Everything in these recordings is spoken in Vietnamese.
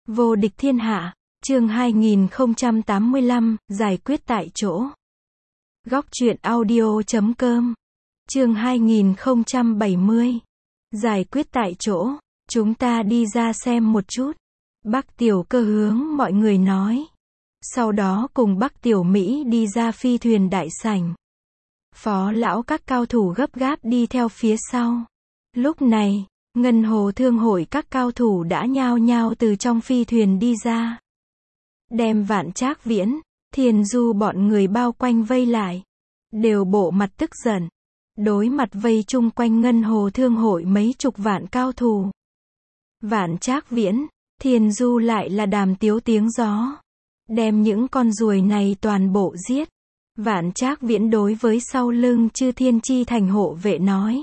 Vô địch thiên hạ, chương 2085, giải quyết tại chỗ. Góc truyện audio.com, chương 2070, giải quyết tại chỗ, chúng ta đi ra xem một chút. Bắc Tiểu Cơ hướng mọi người nói. Sau đó cùng Bắc Tiểu Mỹ đi ra phi thuyền đại sảnh. Phó lão các cao thủ gấp gáp đi theo phía sau. Lúc này, Ngân Hồ Thương hội các cao thủ đã nhao nhao từ trong phi thuyền đi ra. Đem Vạn Trác Viễn, Thiền Du bọn người bao quanh vây lại. Đều bộ mặt tức giận. Đối mặt vây chung quanh Ngân Hồ Thương hội mấy chục vạn cao thủ. Vạn Trác Viễn, Thiền Du lại là đàm tiếu tiếng gió. Đem những con ruồi này toàn bộ giết. Vạn Trác Viễn đối với sau lưng Chư Thiên Chi Thành hộ vệ nói.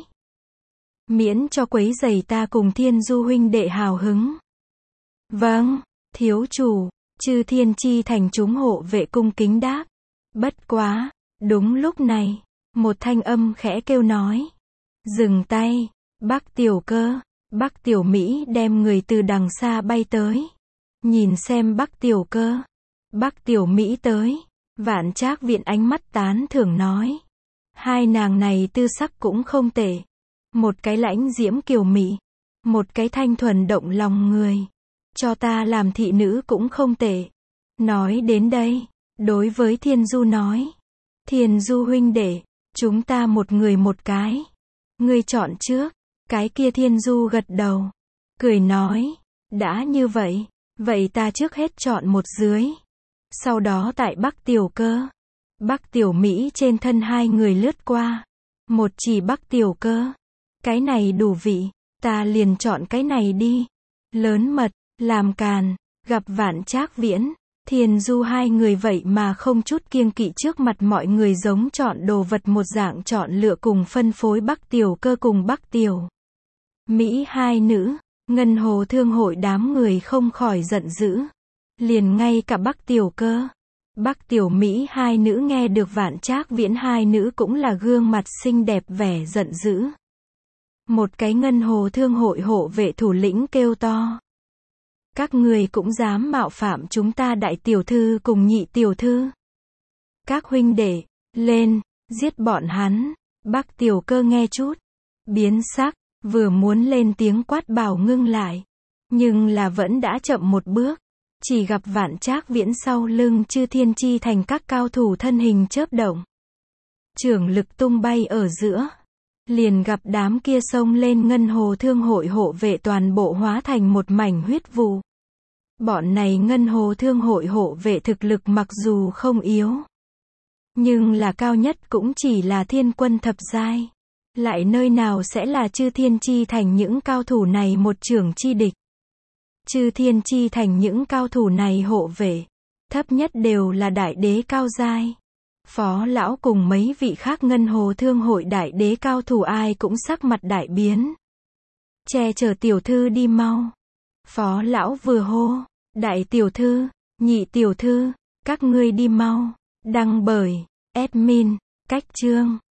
Miễn cho quấy rầy ta cùng Thiên Du huynh đệ hào hứng. Vâng, thiếu chủ, Chư Thiên Chi Thành chúng hộ vệ cung kính đáp. Bất quá, đúng lúc này, một thanh âm khẽ kêu nói. Dừng tay, Bắc Tiểu Cơ, Bắc Tiểu Mỹ đem người từ đằng xa bay tới. Nhìn xem Bắc Tiểu Cơ, Bắc Tiểu Mỹ tới. Vạn Trác Viễn ánh mắt tán thưởng nói. Hai nàng này tư sắc cũng không tệ. Một cái lãnh diễm kiều mị. Một cái thanh thuần động lòng người. Cho ta làm thị nữ cũng không tệ. Nói đến đây, đối với Thiên Du nói. Thiên Du huynh đệ, chúng ta một người một cái. Ngươi chọn trước. Cái kia Thiên Du gật đầu. Cười nói, đã như vậy, vậy ta trước hết chọn một dưới. Sau đó tại Bắc Tiểu Cơ, Bắc Tiểu Mỹ trên thân hai người lướt qua. Một chỉ Bắc Tiểu Cơ. Cái này đủ vị, ta liền chọn cái này đi. Lớn mật, làm càn, gặp Vạn Trác Viễn, Thiền Du hai người vậy mà không chút kiêng kỵ trước mặt mọi người giống chọn đồ vật một dạng chọn lựa cùng phân phối Bắc Tiểu Cơ cùng Bắc Tiểu Mỹ hai nữ. Ngân Hồ Thương hội đám người không khỏi giận dữ. Liền ngay cả Bắc Tiểu Cơ, Bắc Tiểu Mỹ hai nữ nghe được Vạn Trác Viễn hai nữ cũng là gương mặt xinh đẹp vẻ giận dữ. Một cái Ngân Hồ Thương hội hộ vệ thủ lĩnh kêu to. Các người cũng dám mạo phạm chúng ta đại tiểu thư cùng nhị tiểu thư. Các huynh đệ, lên, giết bọn hắn. Bắc Tiểu Cơ nghe chút, biến sắc, vừa muốn lên tiếng quát bảo ngưng lại. Nhưng là vẫn đã chậm một bước. Chỉ gặp Vạn Trác Viễn sau lưng Chư Thiên Chi Thành các cao thủ thân hình chớp động. Trưởng lực tung bay ở giữa. Liền gặp đám kia xông lên Ngân Hồ Thương hội hộ vệ toàn bộ hóa thành một mảnh huyết vụ. Bọn này Ngân Hồ Thương hội hộ vệ thực lực mặc dù không yếu. Nhưng là cao nhất cũng chỉ là thiên quân thập giai. Lại nơi nào sẽ là Chư Thiên Chi Thành những cao thủ này một trưởng chi địch. Chư Thiên Chi Thành những cao thủ này hộ vệ, thấp nhất đều là đại đế cao giai. Phó lão cùng mấy vị khác Ngân Hồ Thương hội đại đế cao thủ ai cũng sắc mặt đại biến. Che chở tiểu thư đi mau. Phó lão vừa hô, đại tiểu thư, nhị tiểu thư, các ngươi đi mau. Đăng bởi admin, cách chương.